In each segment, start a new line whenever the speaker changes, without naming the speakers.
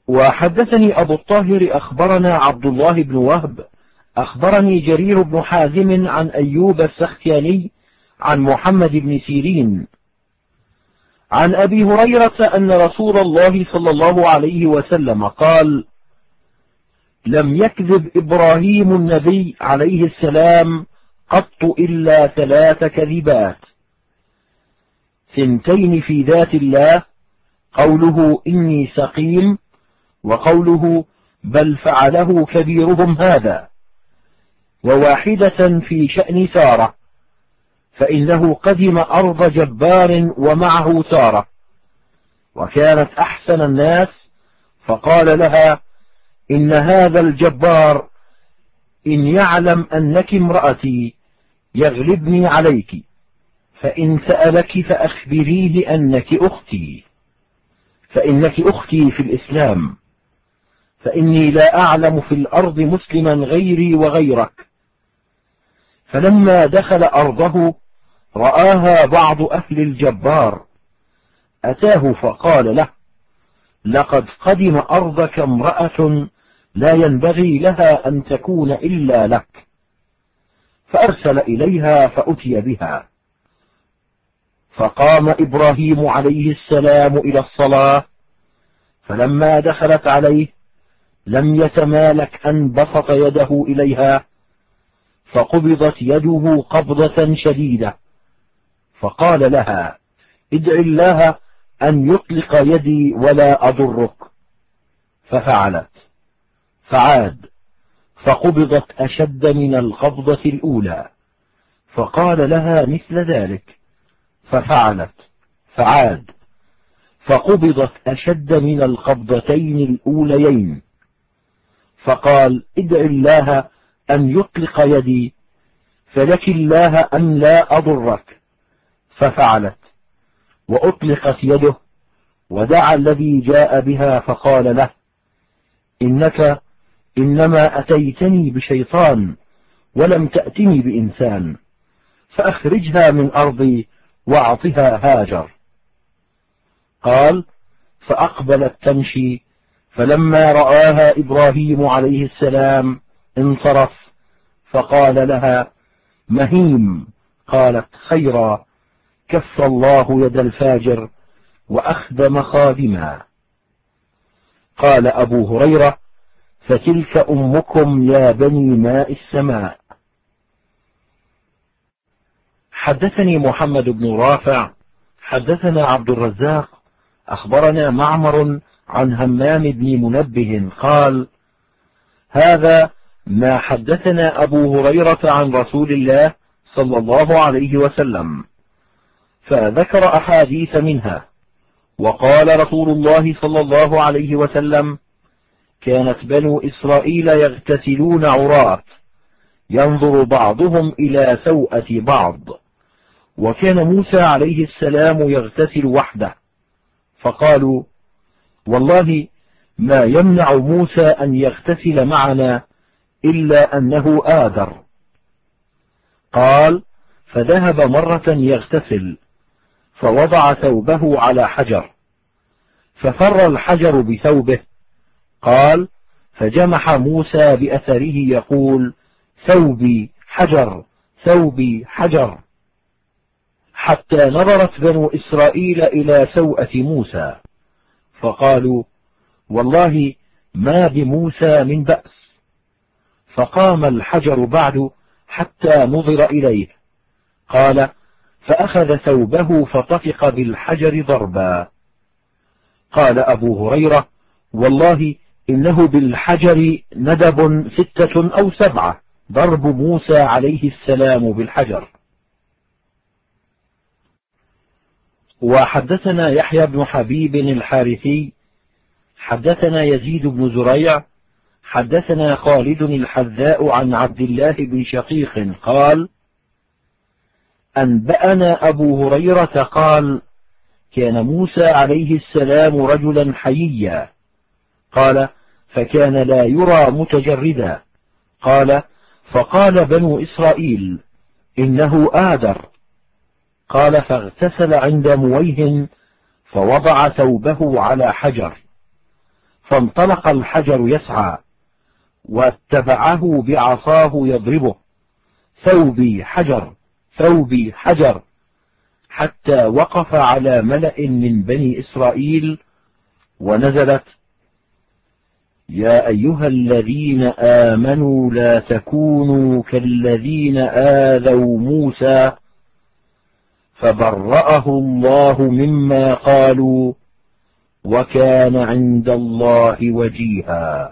وحدثني أبو الطاهر أخبرنا عبد الله بن وهب أخبرني جرير بن حازم عن أيوب السختياني عن محمد بن سيرين عن أبي هريرة أن رسول الله صلى الله عليه وسلم قال: لم يكذب إبراهيم النبي عليه السلام قط إلا 3 كذبات: 2 في ذات الله، قوله إني سقيم، وقوله بل فعله كبيرهم هذا، وواحدة في شأن سارة، فإنه قدم أرض جبار ومعه سارة، وكانت أحسن الناس، فقال لها: إن هذا الجبار إن يعلم أنك امرأتي يغلبني عليك، فإن سألك فأخبريه أنك أختي، فإنك أختي في الإسلام، فإني لا أعلم في الأرض مسلما غيري وغيرك. فلما دخل أرضه رآها بعض أهل الجبار، أتاه فقال له: لقد قدم أرضك امرأة لا ينبغي لها أن تكون إلا لك، فأرسل إليها فأتي بها. فقام إبراهيم عليه السلام إلى الصلاة، فلما دخلت عليه لم يتمالك أن بسط يده إليها، فقبضت يده قبضة شديدة، فقال لها: ادع الله أن يطلق يدي ولا أضرك. ففعلت، فعاد، فقبضت أشد من القبضة الأولى، فقال لها مثل ذلك، ففعلت، فعاد، فقبضت أشد من القبضتين الأوليين، فقال: ادع الله أن يطلق يدي، فلك الله أن لا أضرك. ففعلت، وأطلقت يده، ودعا الذي جاء بها فقال له: إنك إنما أتيتني بشيطان ولم تأتني بإنسان، فأخرجها من أرضي واعطها هاجر. قال: فأقبلت تمشي، فلما رآها إبراهيم عليه السلام انصرف، فقال لها: مهيم. قالت: خيرا، كف الله يد الفاجر وأخدم خادما. قال أبو هريرة: فتلك أمكم يا بني ماء السماء. حدثني محمد بن رافع حدثنا عبد الرزاق أخبرنا معمر عن همام بن منبه قال: هذا ما حدثنا أبو هريرة عن رسول الله صلى الله عليه وسلم، فذكر أحاديث منها، وقال رسول الله صلى الله عليه وسلم: كانت بنو إسرائيل يغتسلون عراة، ينظر بعضهم إلى سوءة بعض، وكان موسى عليه السلام يغتسل وحده، فقالوا: والله ما يمنع موسى أن يغتسل معنا إلا أنه آذر. قال: فذهب مرة يغتسل، فوضع ثوبه على حجر، ففر الحجر بثوبه. قال: فجمح موسى بأثره يقول: ثوبي حجر، ثوبي حجر، حتى نظرت بنو إسرائيل إلى سوءة موسى، فقالوا: والله ما بموسى من بأس. فقام الحجر بعد حتى نظر إليه. قال: فأخذ ثوبه فطفق بالحجر ضربا. قال أبو هريرة: والله إنه بالحجر ندب 6 أو 7 ضرب موسى عليه السلام بالحجر. وحدثنا يحيى بن حبيب الحارثي حدثنا يزيد بن زريع حدثنا خالد الحذاء عن عبد الله بن شقيق قال: أنبأنا أبو هريرة قال: كان موسى عليه السلام رجلا حييا. قال: فكان لا يرى متجردا. قال: فقال بنو إسرائيل: إنه آدر. قال: فاغتسل عند مويه، فوضع ثوبه على حجر، فانطلق الحجر يسعى، واتبعه بعصاه يضربه: ثوبي حجر، ثوبي حجر، حتى وقف على ملأ من بني إسرائيل، ونزلت: يا أيها الذين آمنوا لا تكونوا كالذين آذوا موسى فبرأه الله مما قالوا وكان عند الله وجيها.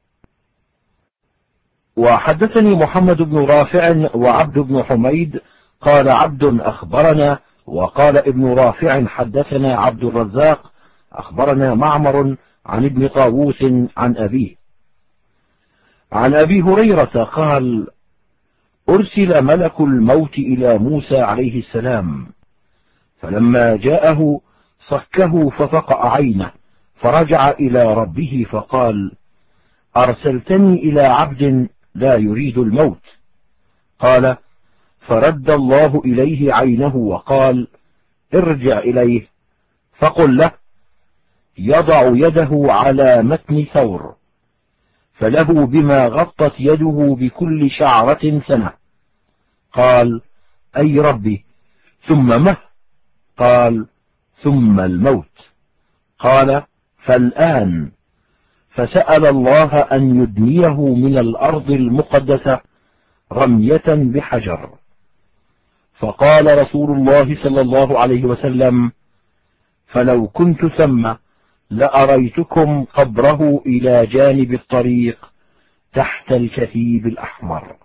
وحدثني محمد بن رافع وعبد بن حميد قال عبد أخبرنا، وقال ابن رافع حدثنا عبد الرزاق أخبرنا معمر عن ابن طاووس عن أبيه عن أبي هريرة قال: أرسل ملك الموت إلى موسى عليه السلام، فلما جاءه صكه ففقأ عينه، فرجع إلى ربه فقال: أرسلتني إلى عبد لا يريد الموت. قال: فرد الله إليه عينه وقال: ارجع إليه فقل له يضع يده على متن ثور، فله بما غطت يده بكل شعرة سنة. قال: أي ربي، ثم مه؟ قال: ثم الموت. قال: فالآن. فسأل الله أن يدنيه من الأرض المقدسة رمية بحجر. فقال رسول الله صلى الله عليه وسلم: فلو كنت ثم لأريتكم قبره إلى جانب الطريق تحت الكثيب الأحمر.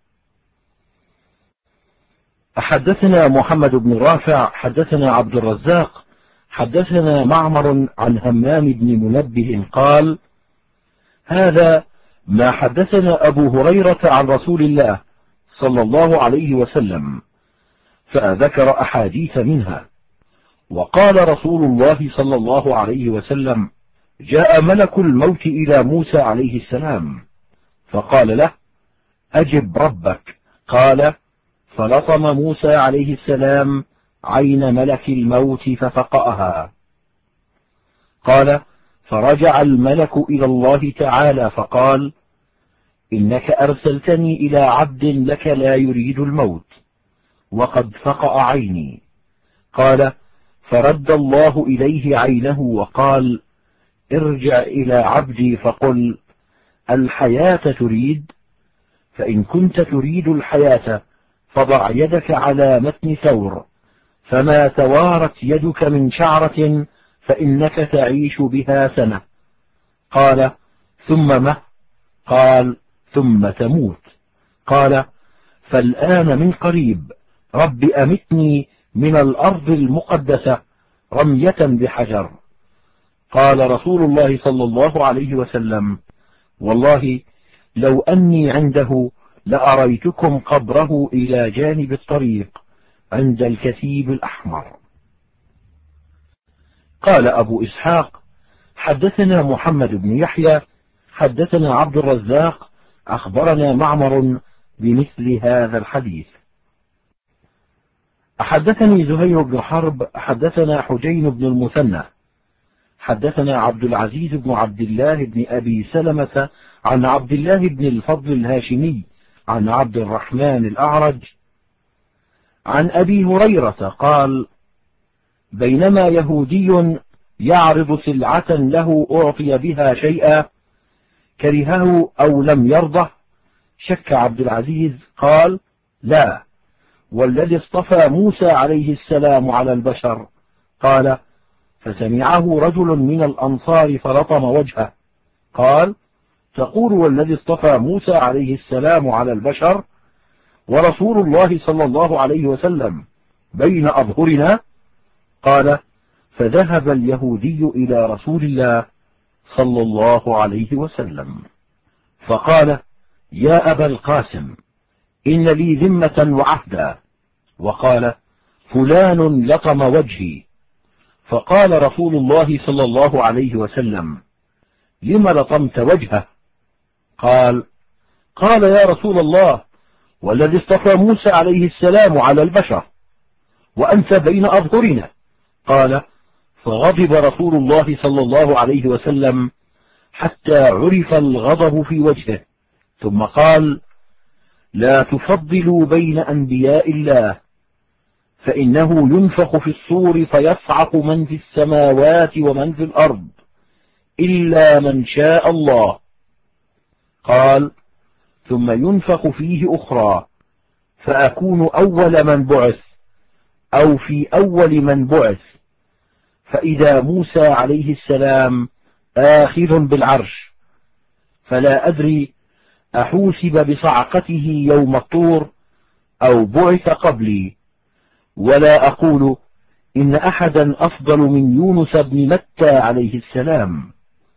حدثنا محمد بن رافع حدثنا عبد الرزاق حدثنا معمر عن همام بن منبه قال: هذا ما حدثنا أبو هريرة عن رسول الله صلى الله عليه وسلم، فذكر أحاديث منها. وقال رسول الله صلى الله عليه وسلم: جاء ملك الموت إلى موسى عليه السلام فقال له: أجب ربك. قال: فلطم موسى عليه السلام عين ملك الموت ففقأها. قال: فرجع الملك إلى الله تعالى فقال: إنك أرسلتني إلى عبد لك لا يريد الموت، وقد فقأ عيني. قال: فرد الله إليه عينه وقال: ارجع إلى عبدي فقل: الحياة تريد؟ فإن كنت تريد الحياة فضع يدك على متن ثور، فما توارت يدك من شعرة فإنك تعيش بها سنة. قال: ثم مه؟ قال: ثم تموت. قال: فالآن من قريب رب أمتني من الأرض المقدسة رمية بحجر. قال رسول الله صلى الله عليه وسلم: والله لو أني عنده لأريتكم قبره إلى جانب الطريق عند الكثيب الأحمر. قال أبو إسحاق: حدثنا محمد بن يحيى حدثنا عبد الرزاق أخبرنا معمر بمثل هذا الحديث. حدثني زهير بن حرب حدثنا حجين بن المثنى حدثنا عبد العزيز بن عبد الله بن أبي سلمة عن عبد الله بن الفضل الهاشمي عن عبد الرحمن الأعرج عن أبي هريرة قال: بينما يهودي يعرض سلعة له أعطي بها شيئا كرهه أو لم يرضه، شك عبد العزيز قال: لا، والذي اصطفى موسى عليه السلام على البشر. قال: فسمعه رجل من الأنصار فلطم وجهه. قال: تقول والذي اصطفى موسى عليه السلام على البشر ورسول الله صلى الله عليه وسلم بين أظهرنا؟ قال: فذهب اليهودي إلى رسول الله صلى الله عليه وسلم فقال: يا أبا القاسم، إن لي ذمة وعهدا. وقال: فلان لطم وجهي. فقال رسول الله صلى الله عليه وسلم: لم لطمت وجهه؟ قال يا رسول الله، والذي اصطفى موسى عليه السلام على البشر وأنت بين أظهرنا. قال: فغضب رسول الله صلى الله عليه وسلم حتى عرف الغضب في وجهه، ثم قال: لا تفضلوا بين أنبياء الله، فإنه ينفخ في الصور فيصعق من في السماوات ومن في الأرض إلا من شاء الله. قال: ثم ينفخ فيه أخرى فأكون أول من بعث أو في أول من بعث، فإذا موسى عليه السلام آخذ بالعرش، فلا أدري أحوسب بصعقته يوم الطور أو بعث قبلي، ولا أقول إن أحدا أفضل من يونس بن متى عليه السلام.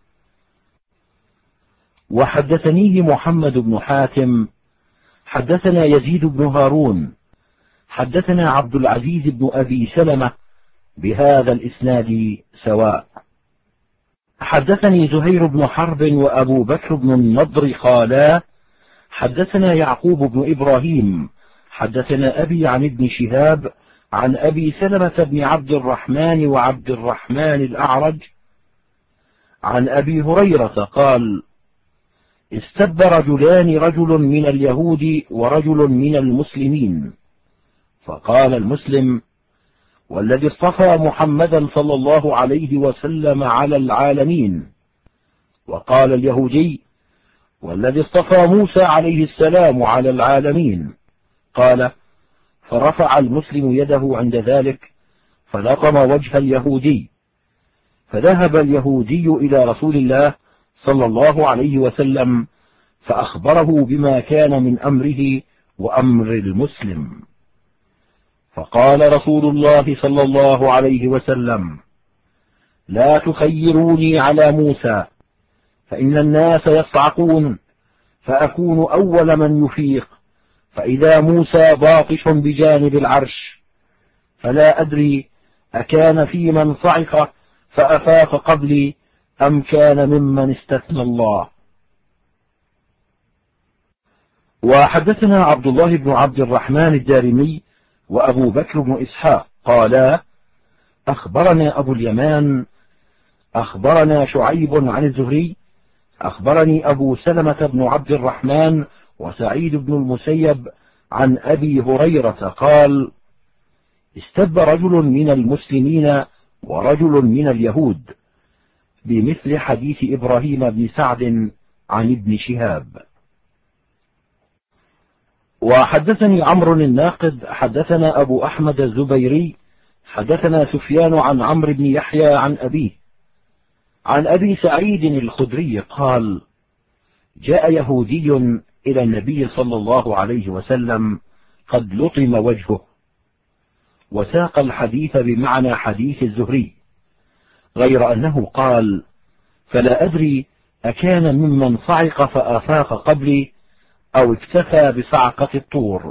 وحدثنيه محمد بن حاتم حدثنا يزيد بن هارون حدثنا عبد العزيز بن أبي سلمة بهذا الإسناد سواء. حدثني زهير بن حرب وأبو بكر بن النضر قالا: حدثنا يعقوب بن إبراهيم حدثنا أبي عن ابن شهاب عن أبي سلمة بن عبد الرحمن وعبد الرحمن الأعرج عن أبي هريرة قال: استب رجلان، رجل من اليهود ورجل من المسلمين، فقال المسلم: والذي اصطفى محمدا صلى الله عليه وسلم على العالمين. وقال اليهودي: والذي اصطفى موسى عليه السلام على العالمين. قال: فرفع المسلم يده عند ذلك فلطم وجه اليهودي، فذهب اليهودي إلى رسول الله صلى الله عليه وسلم فأخبره بما كان من أمره وأمر المسلم. فقال رسول الله صلى الله عليه وسلم: لا تخيروني على موسى، فإن الناس يصعقون فأكون أول من يفيق، فإذا موسى باطش بجانب العرش، فلا أدري أكان في من صعق فأفاق قبلي أم كان ممن استثنى الله. وحدثنا عبد الله بن عبد الرحمن الدارمي وأبو بكر بن إسحاق قالا: أخبرنا أبو اليمان أخبرنا شعيب عن الزهري أخبرني أبو سلمة بن عبد الرحمن وسعيد بن المسيب عن أبي هريرة قال: استب رجل من المسلمين ورجل من اليهود، بمثل حديث إبراهيم بن سعد عن ابن شهاب. وحدثني عمرو الناقد حدثنا أبو أحمد الزبيري حدثنا سفيان عن عمرو بن يحيى عن أبيه عن أبي سعيد الخدري قال: جاء يهودي إلى النبي صلى الله عليه وسلم قد لطم وجهه، وساق الحديث بمعنى حديث الزهري، غير أنه قال: فلا أدري أكان ممن صعق فآفاق قبلي أو اكتفى بصعقة الطور.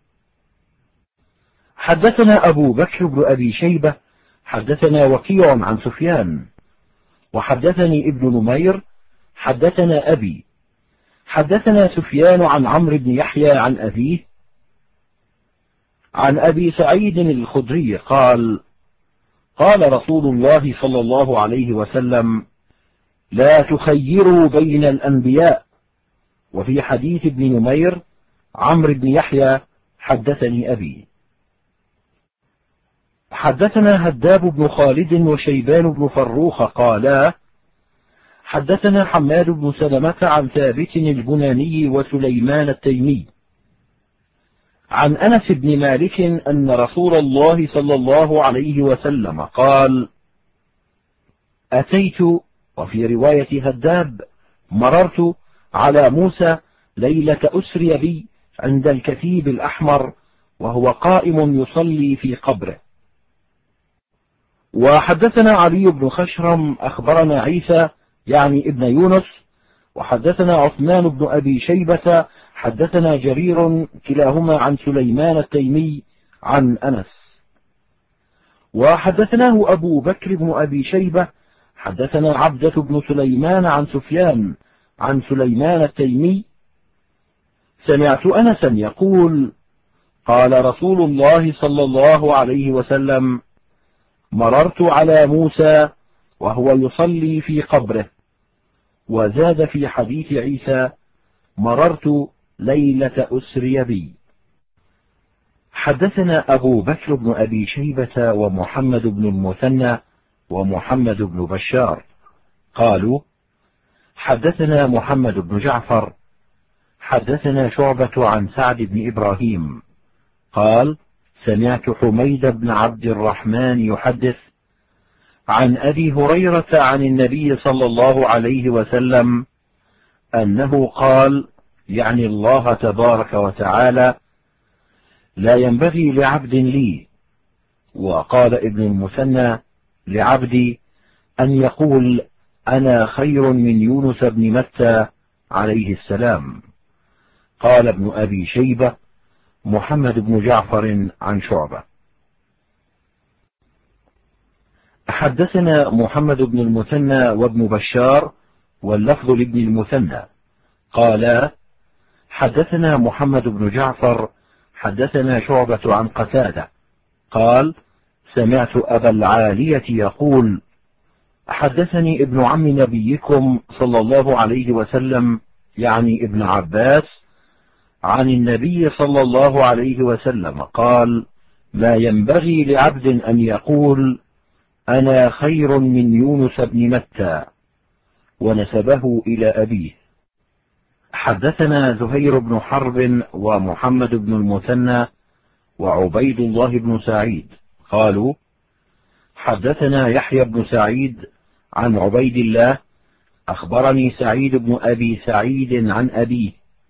حدثنا أبو بكر بن أبي شيبة حدثنا وكيع عن سفيان، وحدثني ابن نمير حدثنا أبي حدثنا سفيان عن عمرو بن يحيى عن أبيه عن أبي سعيد الخدري قال: قال رسول الله صلى الله عليه وسلم: لا تخيروا بين الأنبياء. وفي حديث ابن نمير: عمرو بن يحيى حدثني أبي. حدثنا هداب بن خالد وشيبان بن فروخ قالا: حدثنا حماد بن سلمة عن ثابت البناني وسليمان التيمي عن أنس بن مالك أن رسول الله صلى الله عليه وسلم قال: أتيت، وفي رواية هداب: مررت على موسى ليلة أسري بي عند الكثيب الأحمر وهو قائم يصلي في قبره. وحدثنا علي بن خشرم أخبرنا عيسى يعني ابن يونس، وحدثنا عثمان بن أبي شيبة حدثنا جرير كلاهما عن سليمان التيمي عن أنس. وحدثناه أبو بكر بن أبي شيبة حدثنا عبدة بن سليمان عن سفيان عن سليمان التيمي: سمعت أنسا يقول: قال رسول الله صلى الله عليه وسلم: مررت على موسى وهو يصلي في قبره، وزاد في حديث عيسى: مررت ليلة أسري بي. حدثنا أبو بكر بن أبي شيبة ومحمد بن المثنى ومحمد بن بشار قالوا: حدثنا محمد بن جعفر حدثنا شعبة عن سعد بن إبراهيم قال: سمعت حميد بن عبد الرحمن يحدث عن أبي هريرة عن النبي صلى الله عليه وسلم أنه قال، يعني الله تبارك وتعالى: لا ينبغي لعبد لي. وقال ابن المثنى: لعبدي أن يقول أنا خير من يونس بن متى عليه السلام. قال ابن أبي شيبة: محمد بن جعفر عن شعبة. حدثنا محمد بن المثنى وابن بشار واللفظ لابن المثنى قالا: حدثنا محمد بن جعفر حدثنا شعبة عن قتادة قال: سمعت أبا العالية يقول: حدثني ابن عم نبيكم صلى الله عليه وسلم، يعني ابن عباس، عن النبي صلى الله عليه وسلم قال: لا ينبغي لعبد أن يقول أنا خير من يونس بن متى، ونسبه إلى أبيه. حدثنا زهير بن حرب ومحمد بن المثنى وعبيد الله بن سعيد قالوا: حدثنا يحيى بن سعيد عن عبيد الله أخبرني سعيد بن أبي سعيد عن أبيه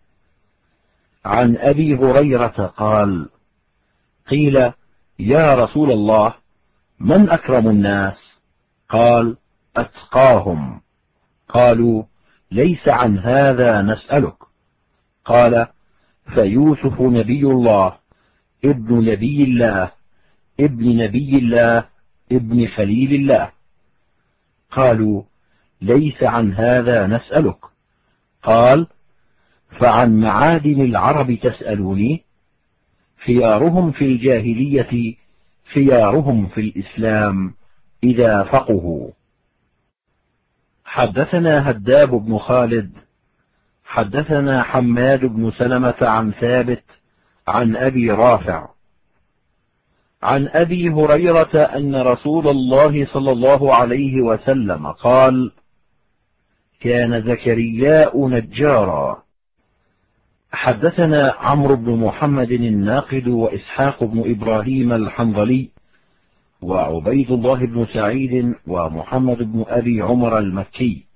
عن أبي هريرة قال: قيل: يا رسول الله، من أكرم الناس؟ قال: أتقاهم. قالوا: ليس عن هذا نسألك. قال: فيوسف نبي الله ابن نبي الله ابن نبي الله ابن خليل الله. قالوا: ليس عن هذا نسألك. قال: فعن معادن العرب تسألوني؟ خيارهم في الجاهلية خيارهم في الإسلام إذا فقهوا. حدثنا هداب بن خالد حدثنا حماد بن سلمة عن ثابت عن أبي رافع عن أبي هريرة أن رسول الله صلى الله عليه وسلم قال: كان زكرياء نجارا. حدثنا عمرو بن محمد الناقد وإسحاق بن إبراهيم الحنظلي وعبيد الله بن سعيد ومحمد بن أبي عمر المكي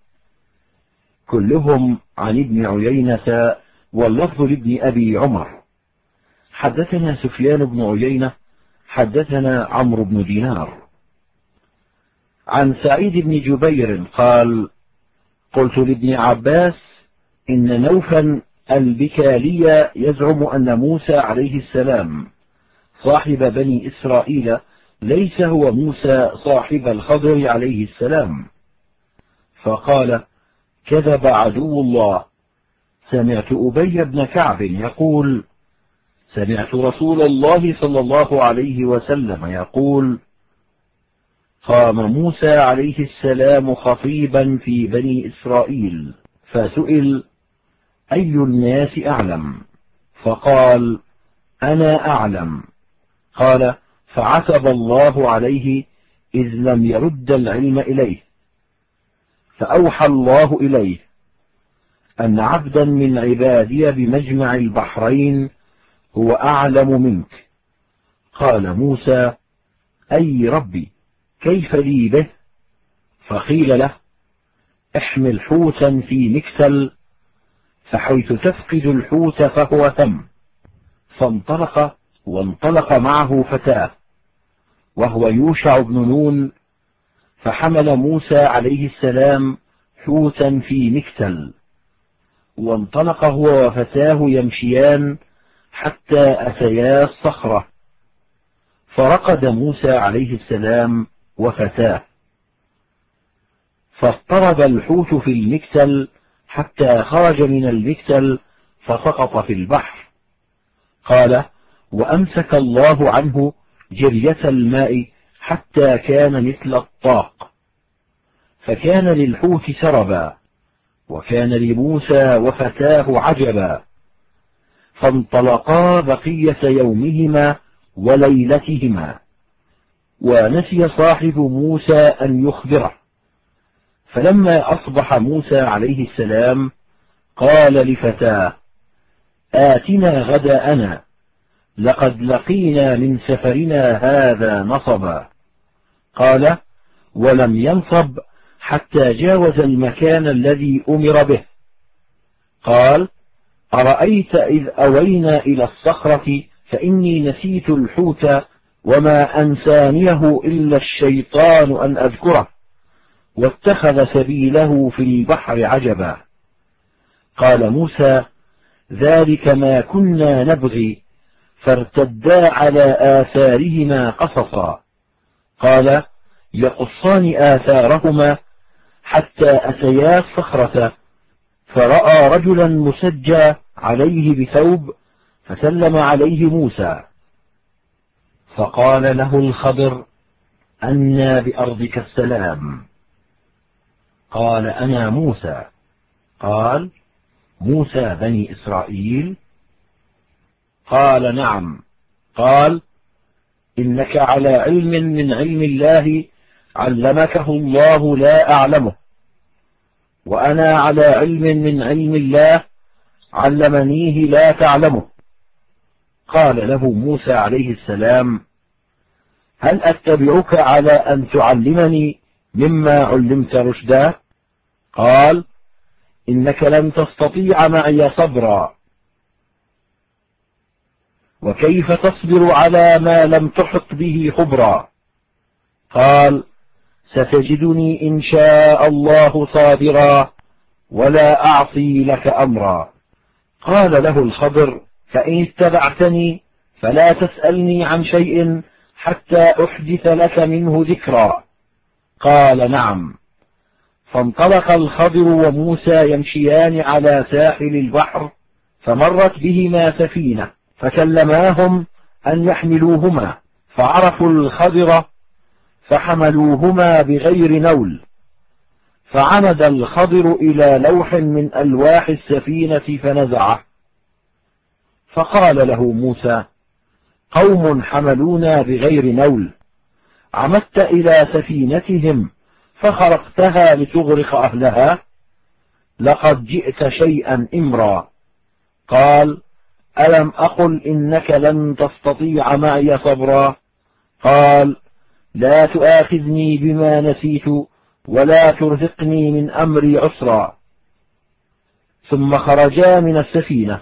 كلهم عن ابن عيينة واللفظ لابن أبي عمر. حدثنا سفيان بن عيينة حدثنا عمرو بن دينار عن سعيد بن جبير قال: قلت لابن عباس: إن نوفا البكالي يزعم أن موسى عليه السلام صاحب بني إسرائيل ليس هو موسى صاحب الخضر عليه السلام. فقال: كذب عدو الله. سمعت أبي بن كعب يقول: سمعت رسول الله صلى الله عليه وسلم يقول: قام موسى عليه السلام خطيبا في بني إسرائيل فسئل: أي الناس أعلم؟ فقال: أنا أعلم. قال: فعتب الله عليه إذ لم يرد العلم إليه. فأوحى الله إليه أن عبدا من عبادي بمجمع البحرين هو أعلم منك. قال موسى: أي ربي، كيف لي به؟ فقيل له: احمل حوتا في مكسل، فحيث تفقد الحوت فهو ثم. فانطلق وانطلق معه فتاه وهو يوشع بن نون، فحمل موسى عليه السلام حوتا في مكتل، وانطلق هو وفتاه يمشيان حتى أتيا الصخرة، فرقد موسى عليه السلام وفتاه، فاضطرب الحوت في المكتل حتى خرج من المكتل فسقط في البحر. قال: وأمسك الله عنه جرية الماء حتى كان مثل الطاق، فكان للحوت سربا، وكان لموسى وفتاه عجبا، فانطلقا بقية يومهما وليلتهما، ونسي صاحب موسى أن يخبره. فلما أصبح موسى عليه السلام قال لفتاه: آتنا غداءنا، لقد لقينا من سفرنا هذا نصبا. قال: ولم ينصب حتى جاوز المكان الذي أمر به. قال: أرأيت إذ أوينا إلى الصخرة فإني نسيت الحوت وما أنسانيه إلا الشيطان أن أذكره، واتخذ سبيله في البحر عجبا. قال موسى: ذلك ما كنا نبغي، فارتدا على آثارهما قصصا. قال: يقصان آثارهما حتى أتيا الصخرة، فرأى رجلا مسجى عليه بثوب، فسلم عليه موسى، فقال له الخضر: أنى بأرضك السلام؟ قال: أنا موسى. قال: موسى بني إسرائيل؟ قال: نعم. قال: إنك على علم من علم الله علمكه الله لا أعلمه، وأنا على علم من علم الله علمنيه لا تعلمه. قال له موسى عليه السلام: هل أتبعك على أن تعلمني مما علمت رشدا؟ قال: إنك لن تستطيع معي صبرا. وكيف تصبر على ما لم تحط به خبرا؟ قال: ستجدني إن شاء الله صابرا ولا أعصي لك أمرا. قال له الخضر: فإن اتبعتني فلا تسألني عن شيء حتى أحدث لك منه ذكرا. قال: نعم. فانطلق الخضر وموسى يمشيان على ساحل البحر، فمرت بهما سفينة، فكلماهم أن يحملوهما، فعرفوا الخضر فحملوهما بغير نول. فعمد الخضر إلى لوح من ألواح السفينة فنزعه، فقال له موسى: قوم حملونا بغير نول، عمدت إلى سفينتهم فخرقتها لتغرق أهلها؟ لقد جئت شيئا إمرا. قال: ألم أقل إنك لن تستطيع معي صبرا؟ قال: لا تؤاخذني بما نسيت ولا ترهقني من أمري عسرا. ثم خرجا من السفينة،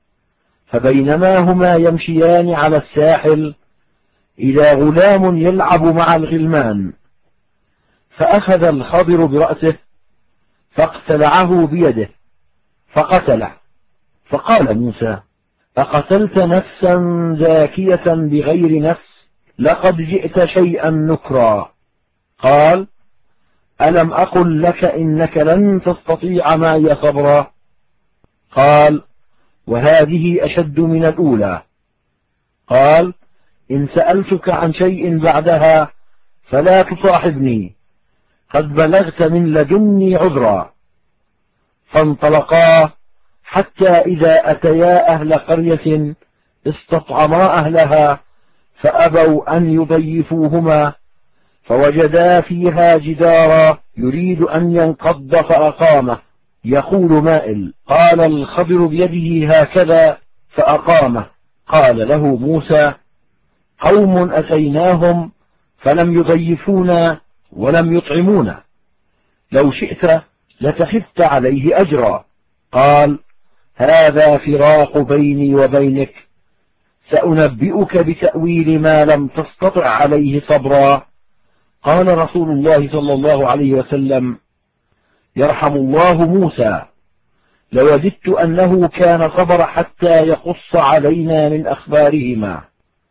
فبينما هما يمشيان على الساحل إذا غلام يلعب مع الغلمان، فأخذ الخضر برأسه فاقتلعه بيده فقتله. فقال موسى: أقتلت نفسا زاكية بغير نفس؟ لقد جئت شيئا نكرا. قال: ألم أقل لك إنك لن تستطيع معي صبرا؟ قال: وهذه أشد من الأولى. قال: إن سألتك عن شيء بعدها فلا تصاحبني، قد بلغت من لدني عذرا. فانطلقا حتى إذا أتيا أهل قرية استطعما أهلها فأبوا أن يضيفوهما، فوجدا فيها جدارا يريد أن ينقض فأقامه، يقول مائل. قال الخضر بيده هكذا فأقامه. قال له موسى: قوم أتيناهم فلم يضيفونا ولم يطعمونا، لو شئت لتحفت عليه أجرا. قال: هذا فراق بيني وبينك، سأنبئك بتأويل ما لم تستطع عليه صبرا. قال رسول الله صلى الله عليه وسلم: يرحم الله موسى، لوددت أنه كان صبر حتى يقص علينا من أخبارهما.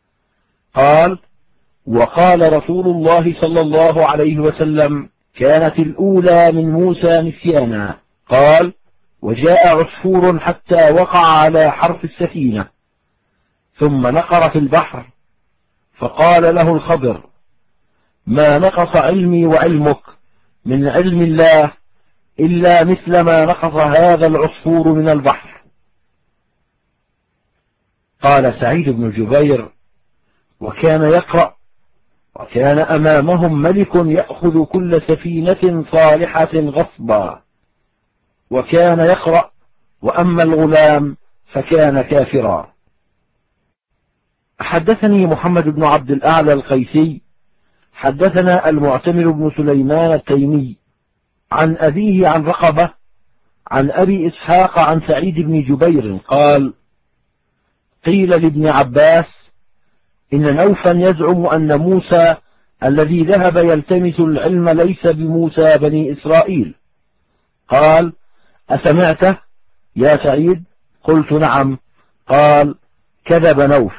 قال: وقال رسول الله صلى الله عليه وسلم: كانت الأولى من موسى نسيانا. قال: وجاء عصفور حتى وقع على حرف السفينة، ثم نقر في البحر، فقال له الخضر: ما نقص علمي وعلمك من علم الله إلا مثل ما نقص هذا العصفور من البحر. قال سعيد بن جبير: وكان يقرأ: وكان أمامهم ملك يأخذ كل سفينة صالحة غصبا. وكان يقرأ: وأما الغلام فكان كافرا. حدثني محمد بن عبد الأعلى القيسي حدثنا المعتمر بن سليمان التيمي عن أبيه عن رقبة عن أبي إسحاق عن سعيد بن جبير قال: قيل لابن عباس: إن نوفا يزعم أن موسى الذي ذهب يلتمس العلم ليس بموسى بني إسرائيل. قال: أسمعته يا سعيد؟ قلت: نعم. قال: كذب نوف.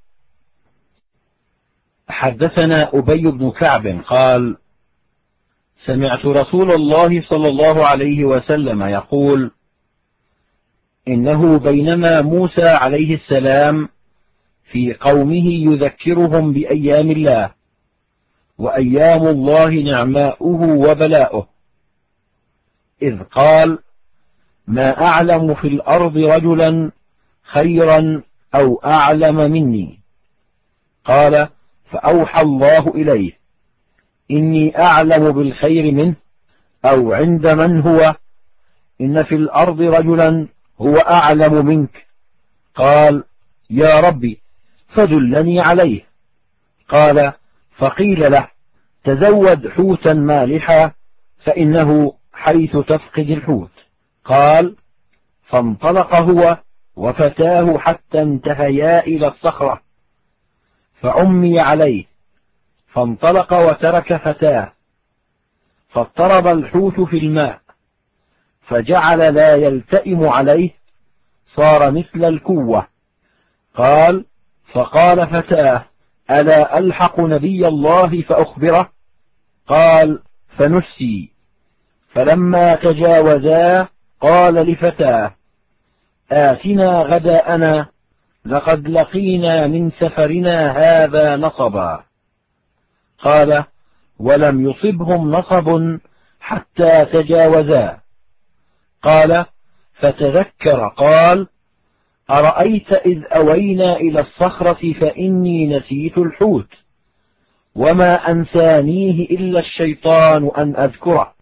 حدثنا أبي بن كعب قال: سمعت رسول الله صلى الله عليه وسلم يقول: إنه بينما موسى عليه السلام في قومه يذكرهم بأيام الله، وأيام الله نعماؤه وبلاؤه، إذ قال: ما أعلم في الأرض رجلا خيرا أو أعلم مني. قال: فأوحى الله إليه: إني أعلم بالخير منه، أو عند من هو، إن في الأرض رجلا هو أعلم منك. قال: يا ربي فدلني عليه. قال: فقيل له: تزود حوتا مالحا فإنه حيث تفقد الحوت. قال: فانطلق هو وفتاه حتى انتهيا إلى الصخرة فعمي عليه، فانطلق وترك فتاه، فاضطرب الحوت في الماء فجعل لا يلتئم عليه، صار مثل الكوة. قال: فقال فتاه: ألا ألحق نبي الله فأخبره؟ قال: فنسي. فلما تجاوزا قال لفتاه: آتنا غداءنا لقد لقينا من سفرنا هذا نصبا. قال: ولم يصبهم نصب حتى تجاوزا. قال: فتذكر قال: أرأيت إذ أوينا إلى الصخرة فإني نسيت الحوت وما أنسانيه إلا الشيطان أن أذكره،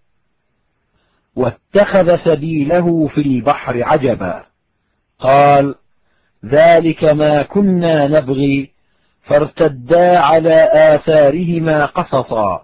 واتخذ سبيله في البحر عجبا. قال: ذلك ما كنا نبغي، فارتدا على آثارهما قصصا،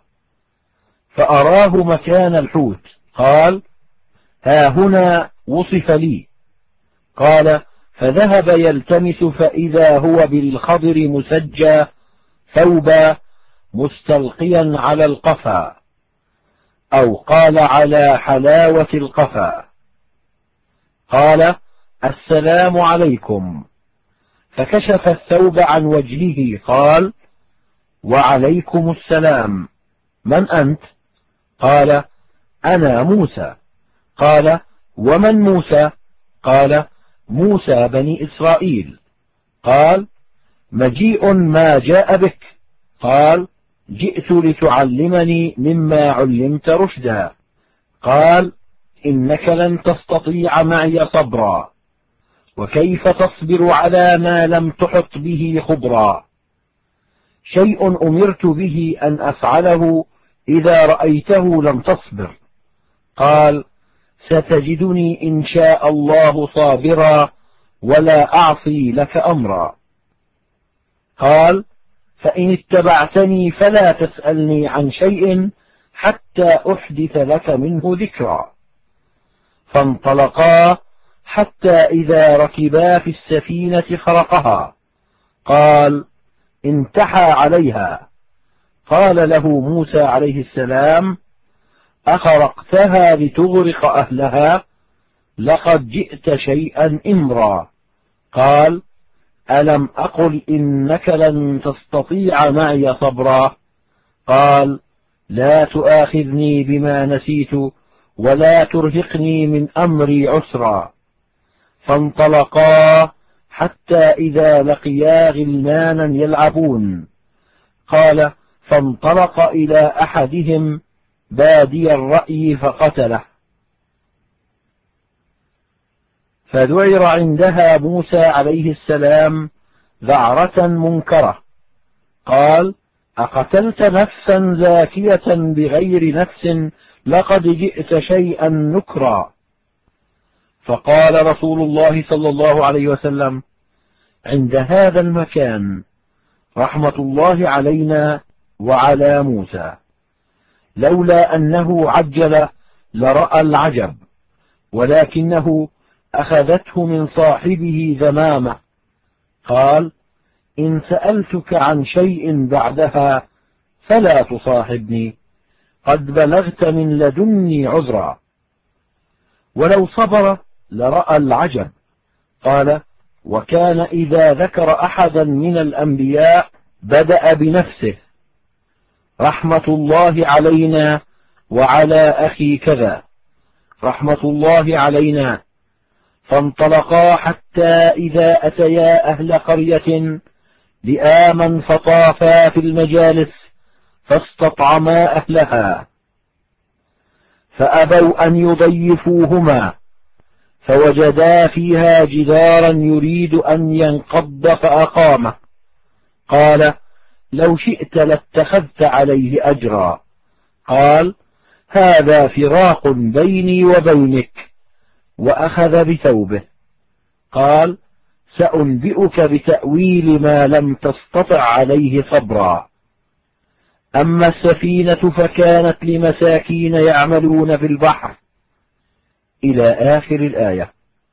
فأراه مكان الحوت. قال: ها هنا وصف لي. قال: فذهب يلتمس فإذا هو بالخضر مسجى ثوبا مستلقيا على القفا، أو قال على حلاوة القفا. قال: السلام عليكم. فكشف الثوب عن وجهه. قال: وعليكم السلام. من أنت؟ قال: أنا موسى. قال: ومن موسى؟ قال: موسى بني إسرائيل. قال: مجيء ما جاء بك. قال: جئت لتعلمني مما علمت رشدا. قال: إنك لن تستطيع معي صبرا، وكيف تصبر على ما لم تحط به خبرا؟ شيء أمرت به أن أفعله إذا رأيته لم تصبر. قال: ستجدني إن شاء الله صابرا ولا أعصي لك أمرا. قال: فإن اتبعتني فلا تسألني عن شيء حتى أحدث لك منه ذكرا. فانطلقا حتى إذا ركبا في السفينة خرقها. قال: انتحى عليها. قال له موسى عليه السلام: أخرقتها لتغرق أهلها؟ لقد جئت شيئا إمرا. قال: ألم أقل إنك لن تستطيع معي صبرا؟ قال: لا تؤاخذني بما نسيت ولا ترهقني من أمري عسرا. فانطلقا حتى إذا لقيا غلمانا يلعبون. قال: فانطلق إلى أحدهم بادي الرأي فقتله، فذعر عندها موسى عليه السلام ذعرة منكرة. قال: أقتلت نفسا زاكية بغير نفس لقد جئت شيئا نكرا. فقال رسول الله صلى الله عليه وسلم: عند هذا المكان رحمة الله علينا وعلى موسى، لولا أنه عجل لرأى العجب، ولكنه أخذته من صاحبه ذمامة. قال: إن سألتك عن شيء بعدها فلا تصاحبني، قد بلغت من لدني عذرا. ولو صبر لرأى العجب. قال: وكان إذا ذكر أحدا من الأنبياء بدأ بنفسه: رحمة الله علينا وعلى أخي كذا، رحمة الله علينا. فانطلقا حتى إذا أتيا أهل قرية لآما فطافا في المجالس فاستطعما أهلها، فأبوا أن يضيفوهما، فوجدا فيها جدارا يريد أن ينقض فأقامه. قال: لو شئت لاتخذت عليه أجرا. قال: هذا فراق بيني وبينك. وأخذ بثوبه. قال: سأنبئك بتأويل ما لم تستطع عليه صبرا. أما السفينة فكانت لمساكين يعملون في البحر، إلى آخر الآية.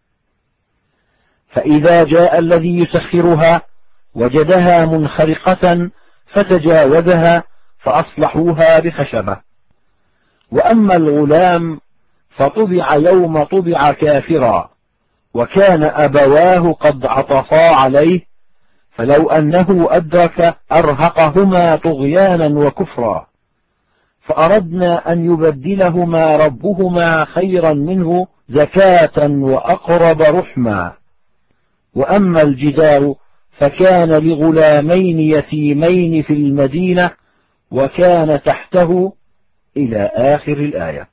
فإذا جاء الذي يسخرها وجدها منخرقة فتجاوزها فأصلحوها بخشبة. وأما الغلام فطبع يوم طبع كافرا، وكان أبواه قد عطفا عليه، فلو أنه أدرك أرهقهما طغيانا وكفرا، فأردنا أن يبدلهما ربهما خيرا منه زكاة وأقرب رحما. وأما الجدار فكان لغلامين يتيمين في المدينة وكان تحته، إلى آخر الآية.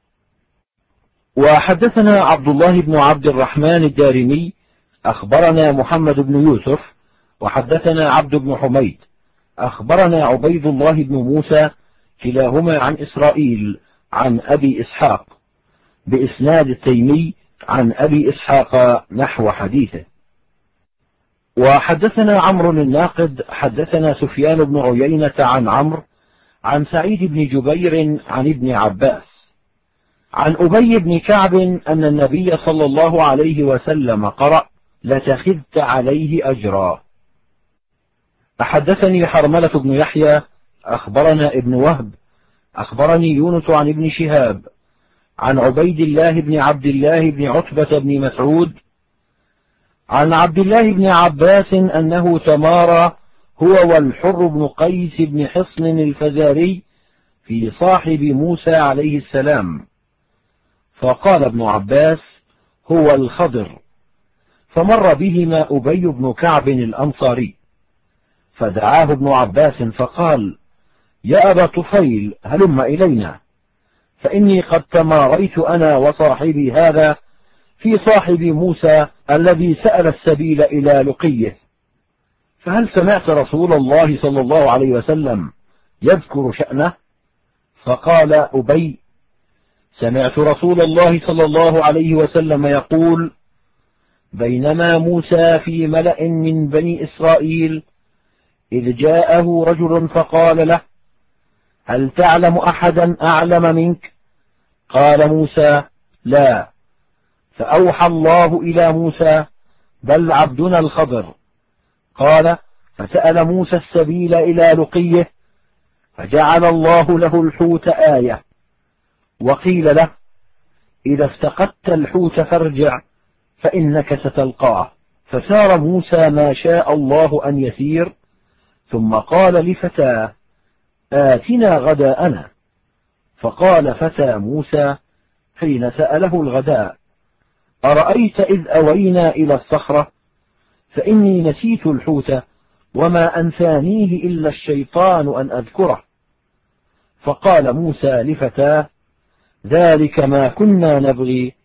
وحدثنا عبد الله بن عبد الرحمن الدارمي أخبرنا محمد بن يوسف وحدثنا عبد بن حميد أخبرنا عبيد الله بن موسى كلاهما عن إسرائيل عن أبي إسحاق بإسناد التيمي عن أبي إسحاق نحو حديثه. وحدثنا عمرو الناقد حدثنا سفيان بن عيينة عن عمرو عن سعيد بن جبير عن ابن عباس عن أبي بن كعب أن النبي صلى الله عليه وسلم قرأ: لتخذت عليه أجرا. حدثني حرملة بن يحيى أخبرنا ابن وهب أخبرني يونس عن ابن شهاب عن عبيد الله بن عبد الله بن عتبة بن مسعود عن عبد الله بن عباس أنه تمارى هو والحر بن قيس بن حصن الفزاري في صاحب موسى عليه السلام، فقال ابن عباس: هو الخضر. فمر بهما أبي بن كعب الأنصاري، فدعاه ابن عباس فقال: يا أبا طفيل هلم إلينا، فإني قد تماريت أنا وصاحبي هذا في صاحب موسى الذي سأل السبيل إلى لقيه، فهل سمعت رسول الله صلى الله عليه وسلم يذكر شأنه؟ فقال أبي: سمعت رسول الله صلى الله عليه وسلم يقول: بينما موسى في ملأ من بني إسرائيل إذ جاءه رجل فقال له: هل تعلم أحدا أعلم منك؟ قال موسى: لا. فأوحى الله إلى موسى: بل عبدنا الخضر. قال: فسأل موسى السبيل إلى لقيه، فجعل الله له الحوت آية. وقيل له: إذا افتقدت الحوت فارجع فإنك ستلقاه. فسار موسى ما شاء الله أن يسير، ثم قال لفتاه: آتنا غداءنا. فقال فتى موسى حين سأله الغداء: أرأيت إذ أوينا إلى الصخرة فإني نسيت الحوت وما أنسانيه إلا الشيطان أن أذكره. فقال موسى لفتاه: ذلك ما كنا نبغي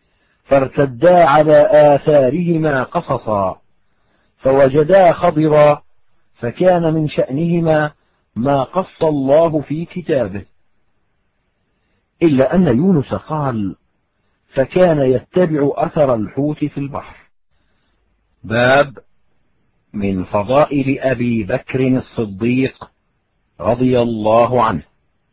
فارتدا على آثارهما قصصا، فوجدا خضرا، فكان من شأنهما ما قص الله في كتابه، إلا أن يونس قال: فكان يتبع أثر الحوت في البحر. باب من فضائل أبي بكر الصديق رضي الله عنه.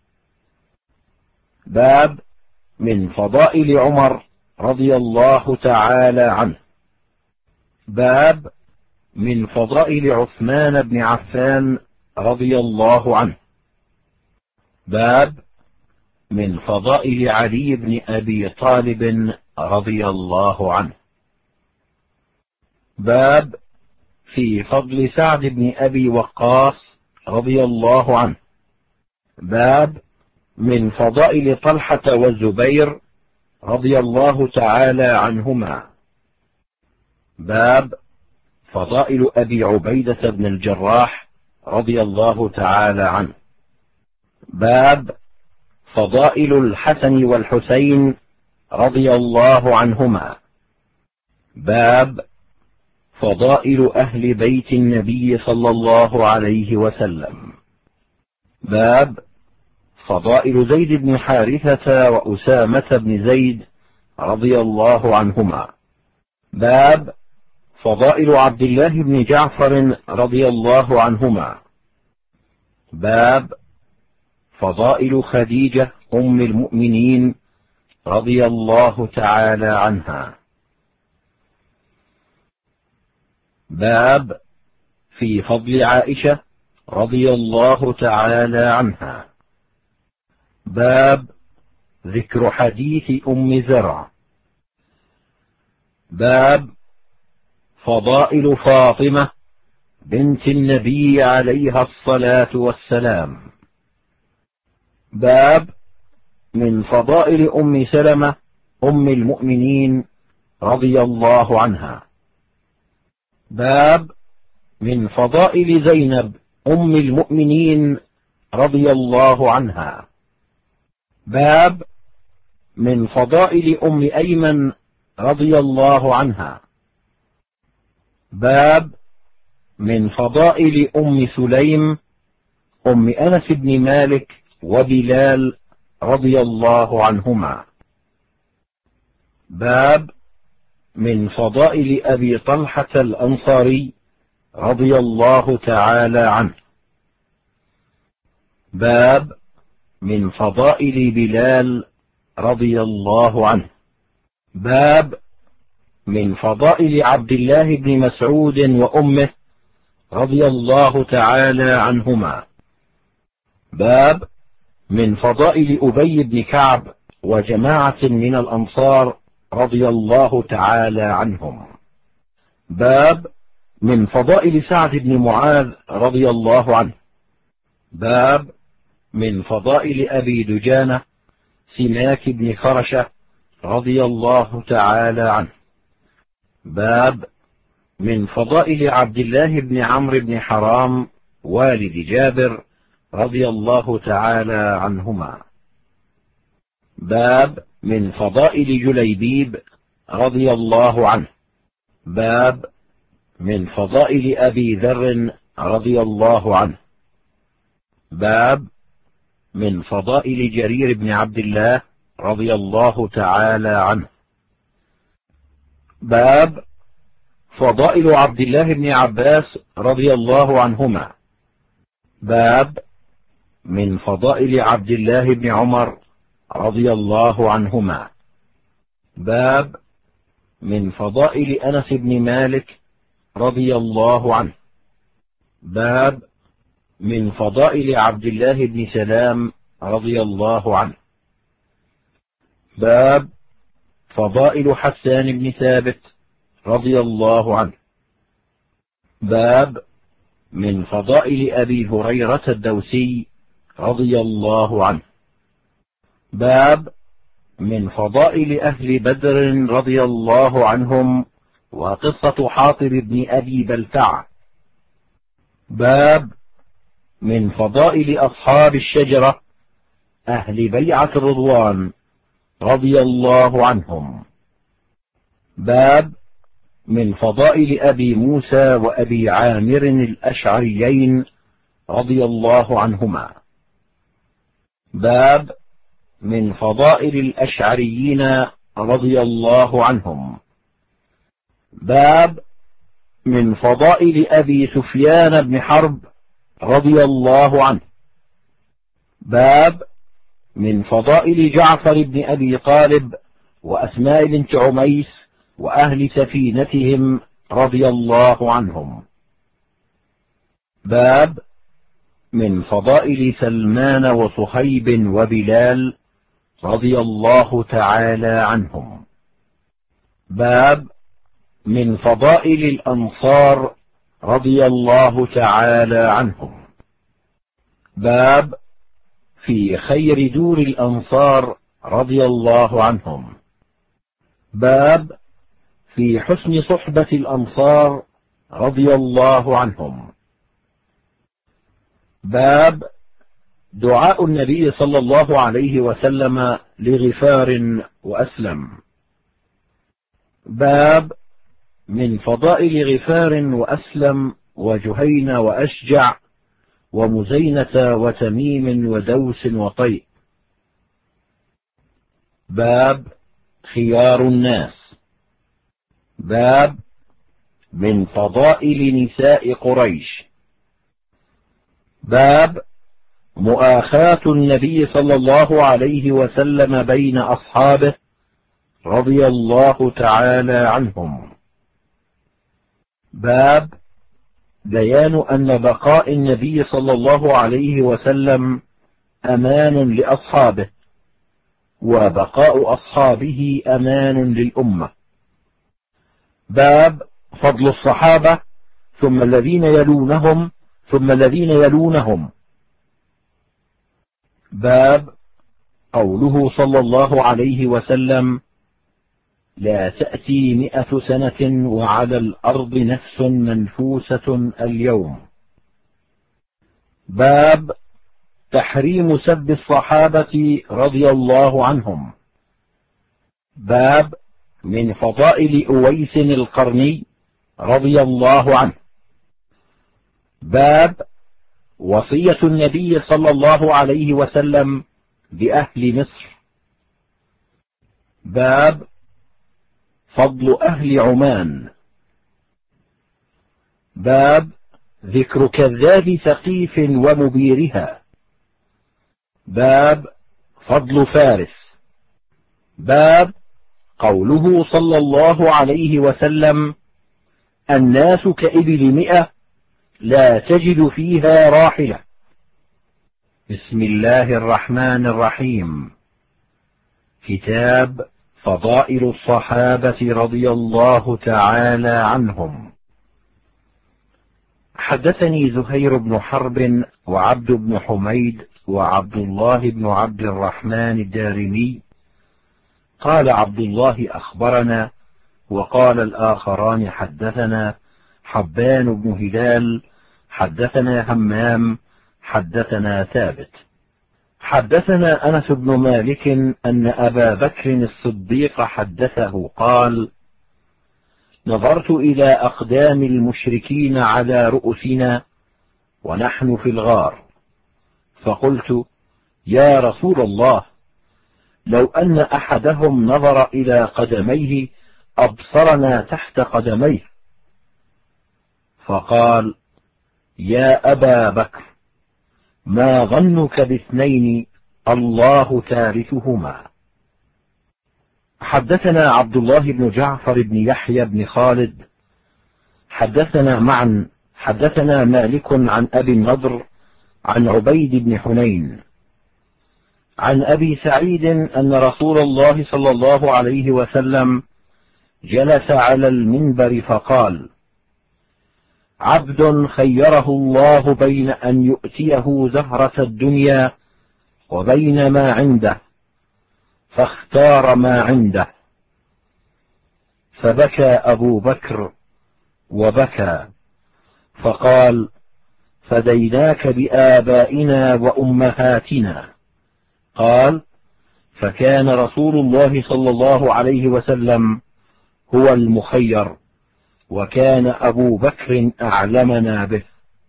باب من فضائل عمر رضي الله تعالى عنه. باب من فضائل عثمان بن عفان رضي الله عنه. باب من فضائل علي بن أبي طالب رضي الله عنه. باب في فضل سعد بن أبي وقاص رضي الله عنه. باب من فضائل طلحة والزبير رضي الله تعالى عنهما. باب فضائل أبي عبيدة بن الجراح رضي الله تعالى عنه. باب فضائل الحسن والحسين رضي الله عنهما. باب فضائل أهل بيت النبي صلى الله عليه وسلم. باب فضائل زيد بن حارثة وأسامة بن زيد رضي الله عنهما. باب فضائل عبد الله بن جعفر رضي الله عنهما. باب فضائل خديجة أم المؤمنين رضي الله تعالى عنها. باب في فضل عائشة رضي الله تعالى عنها. باب ذكر حديث أم زرع. باب فضائل فاطمة بنت النبي عليها الصلاة والسلام. باب من فضائل أم سلمة أم المؤمنين رضي الله عنها. باب من فضائل زينب أم المؤمنين رضي الله عنها. باب من فضائل أم أيمن رضي الله عنها. باب من فضائل أم سليم أم أنس بن مالك وبلال رضي الله عنهما. باب من فضائل أبي طلحة الأنصاري رضي الله تعالى عنه. باب من فضائل بلال رضي الله عنه. باب من فضائل عبد الله بن مسعود وأمه رضي الله تعالى عنهما. باب من فضائل أبي بن كعب وجماعة من الأنصار رضي الله تعالى عنهم. باب من فضائل سعد بن معاذ رضي الله عنه. باب من فضائل أبي دجانة سماك بن خرشة رضي الله تعالى عنه. باب من فضائل عبد الله بن عمرو بن حرام والد جابر رضي الله تعالى عنهما. باب من فضائل جليبيب رضي الله عنه. باب من فضائل أبي ذر رضي الله عنه. باب من فضائل جرير بن عبد الله رضي الله تعالى عنه. باب فضائل عبد الله بن عباس رضي الله عنهما. باب من فضائل عبد الله بن عمر رضي الله عنهما. باب من فضائل أنس بن مالك رضي الله عنه. باب من فضائل عبد الله بن سلام رضي الله عنه. باب فضائل حسان بن ثابت رضي الله عنه. باب من فضائل أبي هريرة الدوسي رضي الله عنه. باب من فضائل أهل بدر رضي الله عنهم وقصة حاطب بن أبي بلتع. باب من فضائل أصحاب الشجرة أهل بيعة الرضوان رضي الله عنهم. باب من فضائل أبي موسى وأبي عامر الأشعريين رضي الله عنهما. باب من فضائل الأشعريين رضي الله عنهم. باب من فضائل أبي سفيان بن حرب رضي الله عنه. باب من فضائل جعفر بن أبي طالب وأسماء بنت عميس وأهل سفينتهم رضي الله عنهم. باب من فضائل سلمان وصهيب وبلال رضي الله تعالى عنهم. باب من فضائل الأنصار رضي الله تعالى عنهم. باب في خير دور الأنصار رضي الله عنهم. باب في حسن صحبة الأنصار رضي الله عنهم. باب دعاء النبي صلى الله عليه وسلم لغفار وأسلم. باب من فضائل غفار وأسلم وجهين وأشجع ومزينة وتميم ودوس وطيء. باب خيار الناس. باب من فضائل نساء قريش. باب مؤاخاة النبي صلى الله عليه وسلم بين أصحابه رضي الله تعالى عنهم. باب بيان أن بقاء النبي صلى الله عليه وسلم أمان لأصحابه وبقاء أصحابه أمان للأمة. باب فضل الصحابة ثم الذين يلونهم ثم الذين يلونهم. باب قوله صلى الله عليه وسلم: لا تأتي 100 سنة وعلى الأرض نفس منفوسة اليوم. باب تحريم سب الصحابة رضي الله عنهم. باب من فضائل أويس القرني رضي الله عنه. باب وصية النبي صلى الله عليه وسلم بأهل مصر. باب فضل أهل عمان. باب ذكر كذاب ثقيف ومبيرها. باب فضل فارس. باب قوله صلى الله عليه وسلم: الناس كإبل 100 لا تجد فيها راحلة. بسم الله الرحمن الرحيم. كتاب فضائل الصحابة رضي الله تعالى عنهم. حدثني زهير بن حرب وعبد بن حميد وعبد الله بن عبد الرحمن الدارمي قال عبد الله أخبرنا، وقال الآخران حدثنا حبان بن هلال حدثنا همام حدثنا ثابت حدثنا أنس بن مالك أن أبا بكر الصديق حدثه قال: نظرت إلى أقدام المشركين على رؤوسنا ونحن في الغار، فقلت: يا رسول الله، لو أن أحدهم نظر إلى قدميه أبصرنا تحت قدميه. فقال: يا أبا بكر، ما ظنك باثنين الله ثالثهما. حدثنا عبد الله بن جعفر بن يحيى بن خالد حدثنا معا حدثنا مالك عن أبي النضر عن عبيد بن حنين عن أبي سعيد أن رسول الله صلى الله عليه وسلم جلس على المنبر فقال: عبد خيره الله بين أن يؤتيه زهرة الدنيا وبين ما عنده، فاختار ما عنده. فبكى أبو بكر وبكى، فقال: فديناك بآبائنا وأمهاتنا. قال: فكان رسول الله صلى الله عليه وسلم هو المخير، وكان أبو بكر أعلمنا به.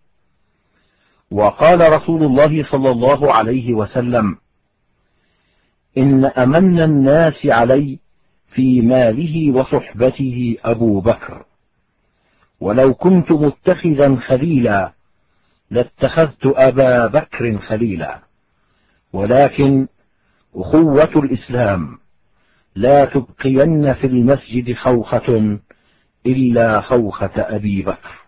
وقال رسول الله صلى الله عليه وسلم: إن أمن الناس علي في ماله وصحبته أبو بكر، ولو كنت متخذا خليلا لاتخذت أبا بكر خليلا، ولكن أخوة الإسلام لا تبقين في المسجد خوخة إلا خوخة أبي بكر.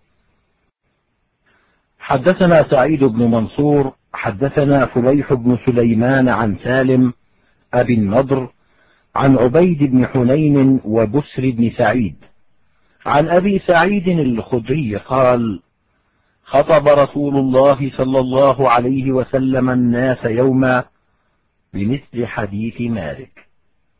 حدثنا سعيد بن منصور حدثنا فليح بن سليمان عن سالم أبي النضر عن عبيد بن حنين وبسر بن سعيد عن أبي سعيد الخدري قال: خطب رسول الله صلى الله عليه وسلم الناس يوما بمثل حديث مالك.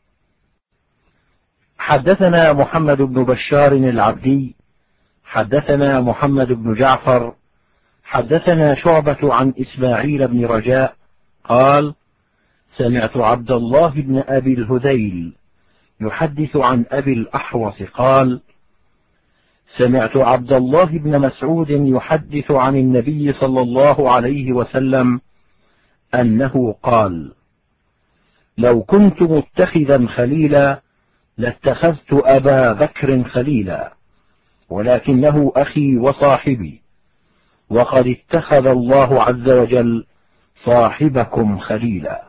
حدثنا محمد بن بشار العبدي حدثنا محمد بن جعفر حدثنا شعبة عن إسماعيل بن رجاء قال: سمعت عبد الله بن أبي الهذيل يحدث عن أبي الأحوص قال: سمعت عبد الله بن مسعود يحدث عن النبي صلى الله عليه وسلم أنه قال: لو كنت متخذا خليلا لاتخذت أبا بكر خليلا، ولكنه أخي وصاحبي، وقد اتخذ الله عز وجل صاحبكم خليلا.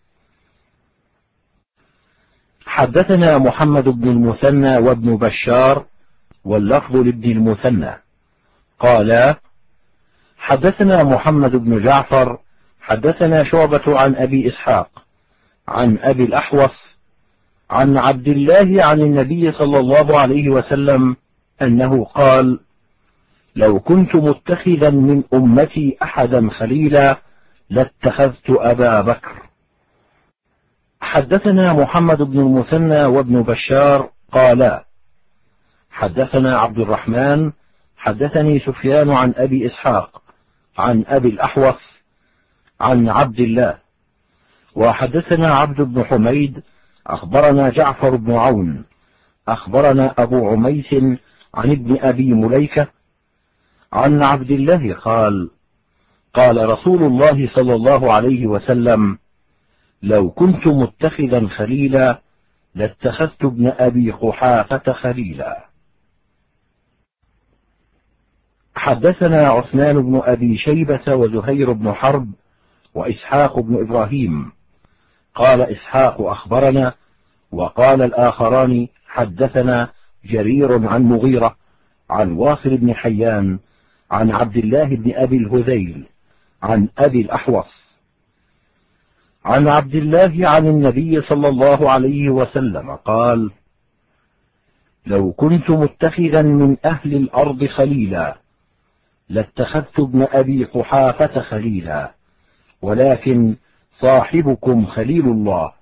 حدثنا محمد بن المثنى وابن بشار واللفظ لابن المثنى قال: حدثنا محمد بن جعفر حدثنا شعبة عن أبي إسحاق عن أبي الأحوص عن عبد الله عن النبي صلى الله عليه وسلم أنه قال: لو كنت متخذا من أمتي أحدا خليلا لاتخذت أبا بكر. حدثنا محمد بن المثنى وابن بشار قالا: حدثنا عبد الرحمن حدثني سفيان عن أبي إسحاق عن أبي الأحوص عن عبد الله. وحدثنا عبد بن حميد أخبرنا جعفر بن عون أخبرنا أبو عميس عن ابن أبي مليكة عن عبد الله قال: قال رسول الله صلى الله عليه وسلم: لو كنت متخذا خليلا لاتخذت ابن أبي قحافة خليلا. حدثنا عثمان بن أبي شيبة وزهير بن حرب وإسحاق بن إبراهيم. قال إسحاق: أخبرنا. وقال الآخران: حدثنا جرير عن مغيرة عن واصل بن حيان عن عبد الله بن أبي الهذيل عن أبي الأحوص عن عبد الله عن النبي صلى الله عليه وسلم قال: لو كنت متخذا من أهل الأرض خليلا لاتخذت ابن أبي قحافة خليلا، ولكن صاحبكم خليل الله.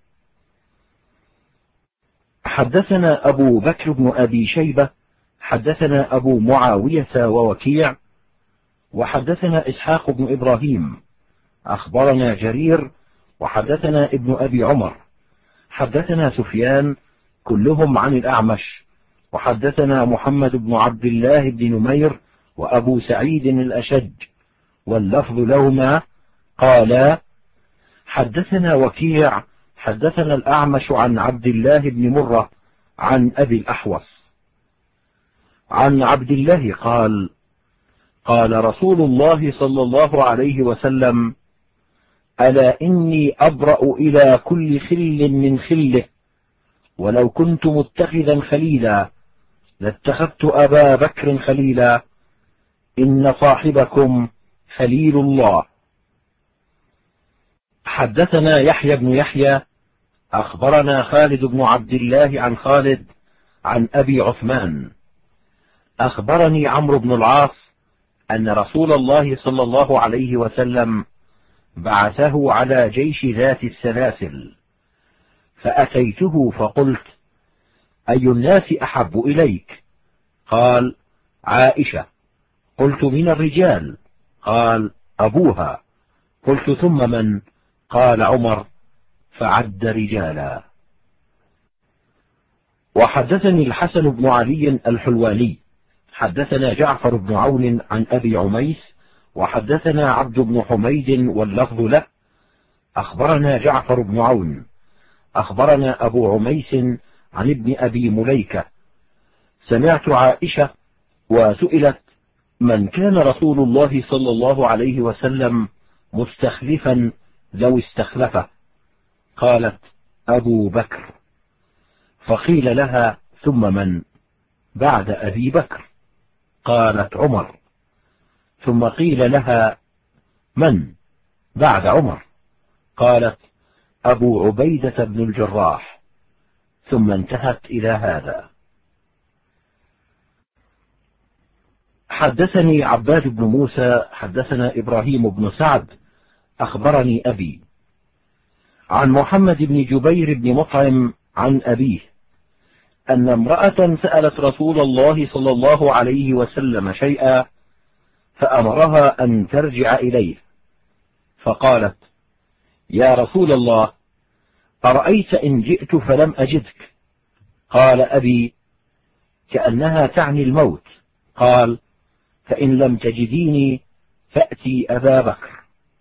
حدثنا أبو بكر بن أبي شيبة حدثنا أبو معاوية ووكيع وحدثنا إسحاق بن إبراهيم أخبرنا جرير وحدثنا ابن أبي عمر حدثنا سفيان كلهم عن الأعمش وحدثنا محمد بن عبد الله بن نمير وأبو سعيد الأشج واللفظ لهما قالا: حدثنا وكيع حدثنا الأعمش عن عبد الله بن مرة عن أبي الأحوص عن عبد الله قال: قال رسول الله صلى الله عليه وسلم: ألا إني أبرأ إلى كل خل من خله، ولو كنت متخذا خليلا لاتخذت أبا بكر خليلا، إن صاحبكم خليل الله. حدثنا يحيى بن يحيى أخبرنا خالد بن عبد الله عن خالد عن أبي عثمان أخبرني عمرو بن العاص أن رسول الله صلى الله عليه وسلم بعثه على جيش ذات السلاسل، فأتيته فقلت: أي الناس أحب إليك؟ قال: عائشة. قلت: من الرجال؟ قال: أبوها. قلت: ثم من؟ قال: عمر. فعد رجالا. وحدثني الحسن بن علي الحلواني حدثنا جعفر بن عون عن أبي عميس وحدثنا عبد بن حميد واللفظ له أخبرنا جعفر بن عون أخبرنا أبو عميس عن ابن أبي مليكة سمعت عائشة وسئلت من كان رسول الله صلى الله عليه وسلم مستخلفا لو استخلفه؟ قالت أبو بكر. فقيل لها ثم من بعد أبي بكر؟ قالت عمر. ثم قيل لها من بعد عمر؟ قالت أبو عبيدة بن الجراح. ثم انتهت إلى هذا. حدثني عباد بن موسى حدثنا إبراهيم بن سعد أخبرني أبي عن محمد بن جبير بن مطعم عن أبيه أن امرأة سألت رسول الله صلى الله عليه وسلم شيئا فأمرها أن ترجع إليه، فقالت يا رسول الله أرأيت إن جئت فلم أجدك؟ قال أبي كأنها تعني الموت. قال فإن لم تجديني فأتي أبا بكر.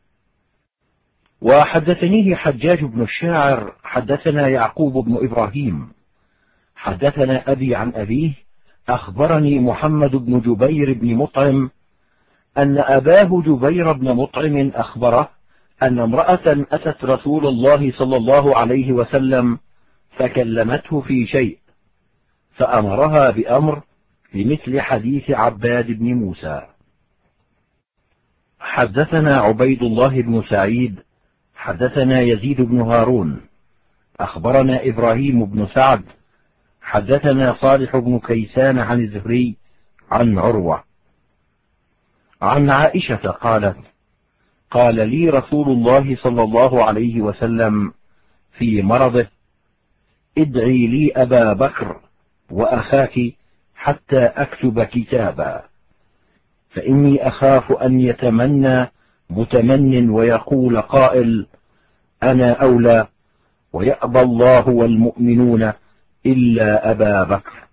وحدثنيه حجاج بن الشاعر حدثنا يعقوب بن إبراهيم حدثنا أبي عن أبيه أخبرني محمد بن جبير بن مطعم أن أباه جبير بن مطعم أخبره أن امرأة أتت رسول الله صلى الله عليه وسلم فكلمته في شيء فأمرها بأمر بمثل حديث عباد بن موسى. حدثنا عبيد الله بن سعيد حدثنا يزيد بن هارون أخبرنا إبراهيم بن سعد حدثنا صالح بن كيسان عن الزهري عن عروة عن عائشة قالت قال لي رسول الله صلى الله عليه وسلم في مرضه ادعي لي أبا بكر وأخاك حتى أكتب كتابا، فإني أخاف أن يتمنى متمن ويقول قائل أنا أولى ويأبى الله والمؤمنون إلا أبا بكر.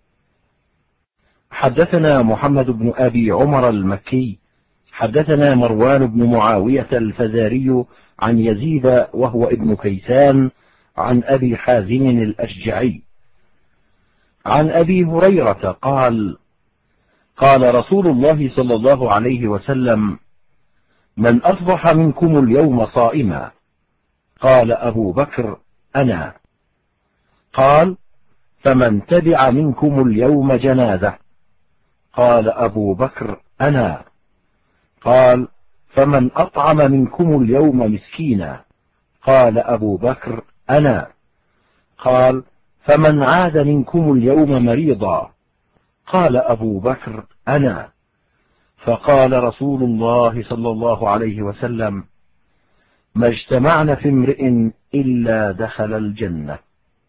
حدثنا محمد بن أبي عمر المكي حدثنا مروان بن معاوية الفزاري عن يزيد وهو ابن كيسان عن أبي حازم الأشجعي عن أبي هريرة قال قال رسول الله صلى الله عليه وسلم من أصبح منكم اليوم صائما؟ قال أبو بكر أنا. قال فمن تبع منكم اليوم جنازة؟ قال أبو بكر أنا. قال فمن أطعم منكم اليوم مسكينا؟ قال أبو بكر أنا. قال فمن عاد منكم اليوم مريضا؟ قال أبو بكر أنا. فقال رسول الله صلى الله عليه وسلم ما اجتمعن في امرئ إلا دخل الجنة.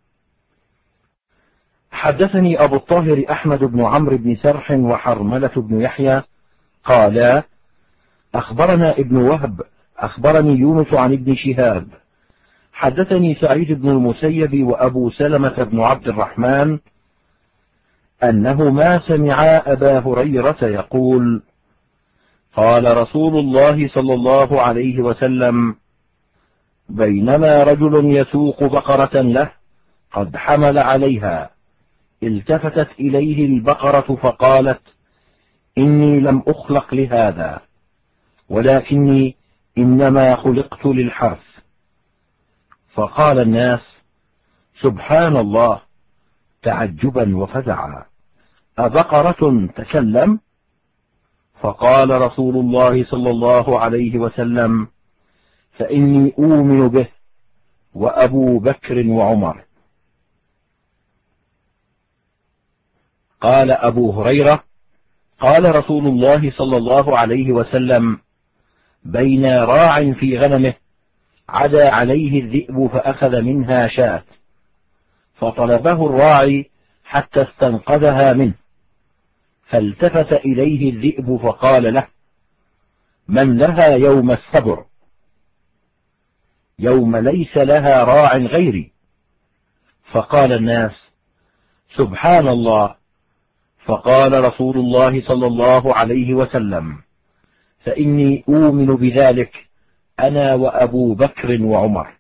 حدثني أبو الطاهر أحمد بن عمرو بن سرح وحرملة بن يحيى قالا أخبرنا ابن وهب أخبرني يونس عن ابن شهاب حدثني سعيد بن المسيب وأبو سلمة بن عبد الرحمن أنهما سمعا أبا هريرة يقول قال رسول الله صلى الله عليه وسلم بينما رجل يسوق بقرة له قد حمل عليها التفتت إليه البقرة فقالت إني لم أخلق لهذا ولكني إنما خلقت للحرث. فقال الناس سبحان الله تعجبا وفزعا أبقرة تكلم؟ فقال رسول الله صلى الله عليه وسلم فإني أؤمن به وأبو بكر وعمر. قال أبو هريرة قال رسول الله صلى الله عليه وسلم بين راع في غنمه عدا عليه الذئب فأخذ منها شاة فطلبه الراعي حتى استنقذها منه فالتفت إليه الذئب فقال له من لها يوم الصبر يوم ليس لها راع غيري؟ فقال الناس سبحان الله. فقال رسول الله صلى الله عليه وسلم: فإني أؤمن بذلك أنا وأبو بكر وعمر.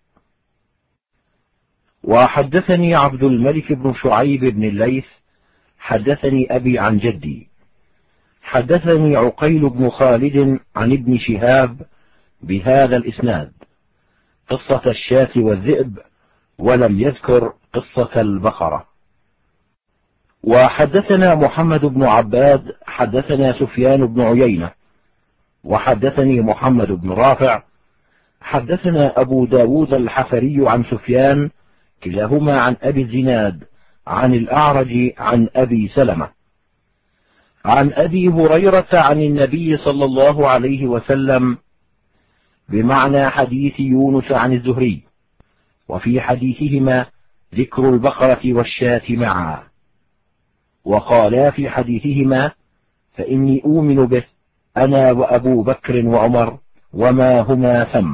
وحدثني عبد الملك بن شعيب بن الليث حدثني أبي عن جدي حدثني عقيل بن خالد عن ابن شهاب بهذا الإسناد قصة الشاة والذئب، ولم يذكر قصة البقرة. وحدثنا محمد بن عباد حدثنا سفيان بن عيينة وحدثني محمد بن رافع حدثنا أبو داود الحفري عن سفيان كلاهما عن أبي الزناد عن الأعرج عن أبي سلمة عن أبي هريرة عن النبي صلى الله عليه وسلم بمعنى حديث يونس عن الزهري، وفي حديثهما ذكر البقرة والشاة معا، وقالا في حديثهما: فإني أؤمن به أنا وأبو بكر وعمر وما هما ثم.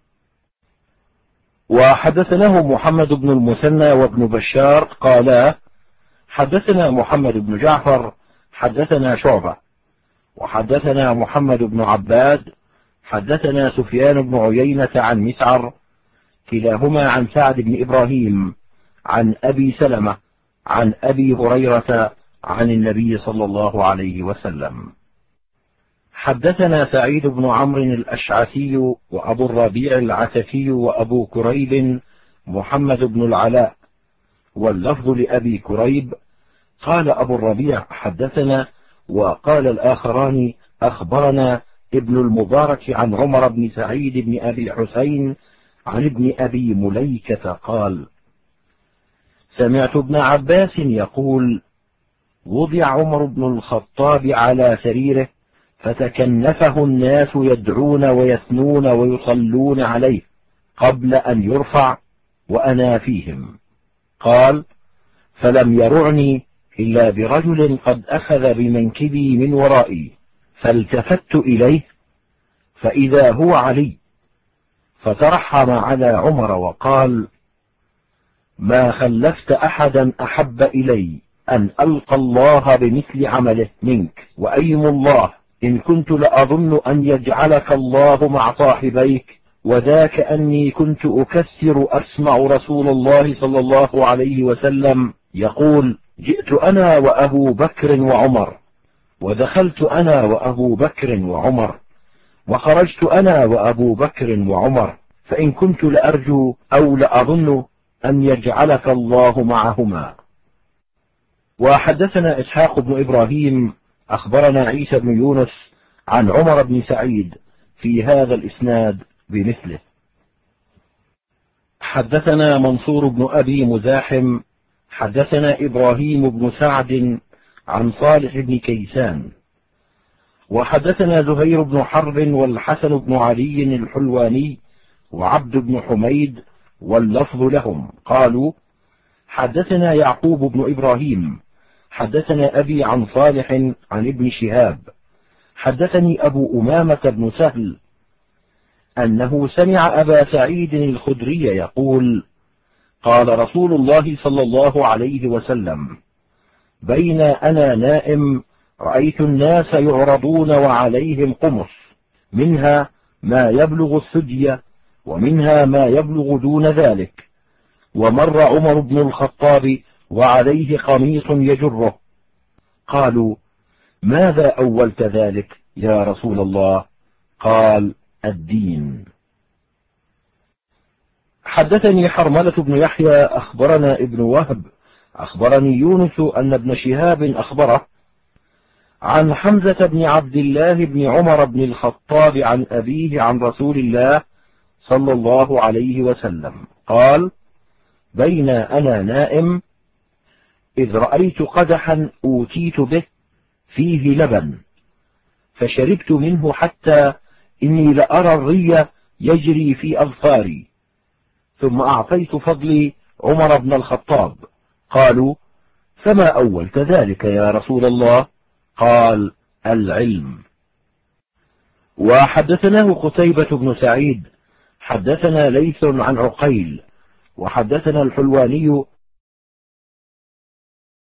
وحدثناه محمد بن المثنى وابن بشار قالا: حدثنا محمد بن جعفر حدثنا شعبة وحدثنا محمد بن عباد حدثنا سفيان بن عيينة عن مسعر كلاهما عن سعد بن إبراهيم عن أبي سلمة عن أبي هريرة عن النبي صلى الله عليه وسلم. حدثنا سعيد بن عمرو الأشعثي وأبو الربيع العتكي وأبو كريب محمد بن العلاء، واللفظ لأبي كريب. قال أبو الربيع: حدثنا، وقال الآخران: أخبرنا ابن المبارك عن عمر بن سعيد بن أبي حسين عن ابن أبي مليكة قال: سمعت ابن عباس يقول: وضع عمر بن الخطاب على سريره فتكنفه الناس يدعون ويثنون ويصلون عليه قبل أن يرفع وأنا فيهم. قال: فلم يرعني إلا برجل قد أخذ بمنكبي من ورائي، فالتفت إليه فإذا هو علي، فترحم على عمر وقال: ما خلفت أحدا أحب إلي أن ألقى الله بمثل عمله منك، وأيم الله إن كنت لأظن أن يجعلك الله مع صاحبيك، وذاك أني كنت أكثر أسمع رسول الله صلى الله عليه وسلم يقول: جئت أنا وأبو بكر وعمر، ودخلت أنا وأبو بكر وعمر، وخرجت أنا وأبو بكر وعمر، فإن كنت لأرجو أو لأظن أن يجعلك الله معهما. وحدثنا إسحاق بن إبراهيم أخبرنا عيسى بن يونس عن عمر بن سعيد في هذا الإسناد بمثله. حدثنا منصور بن أبي مزاحم حدثنا إبراهيم بن سعد عن صالح بن كيسان وحدثنا زهير بن حرب والحسن بن علي الحلواني وعبد بن حميد واللفظ لهم قالوا: حدثنا يعقوب بن إبراهيم حدثنا أبي عن صالح عن ابن شهاب حدثني أبو أمامة بن سهل أنه سمع أبا سعيد الخدري يقول: قال رسول الله صلى الله عليه وسلم: بين أنا نائم رأيت الناس يعرضون وعليهم قمص، منها ما يبلغ الثدي ومنها ما يبلغ دون ذلك، ومر عمر بن الخطاب وعليه قميص يجره. قالوا: ماذا أولت ذلك يا رسول الله؟ قال: الدين. حدثني حرملة بن يحيى أخبرنا ابن وهب أخبرني يونس أن ابن شهاب أخبره عن حمزة بن عبد الله بن عمر بن الخطاب عن أبيه عن رسول الله صلى الله عليه وسلم قال: بين أنا نائم إذ رأيت قدحا أوتيت به فيه لبن، فشربت منه حتى إني لأرى الري يجري في أظفاري، ثم أعطيت فضلي عمر بن الخطاب. قالوا: فما أولت ذلك يا رسول الله؟ قال: العلم. وحدثناه قتيبة بن سعيد حدثنا ليث عن عقيل وحدثنا الحلواني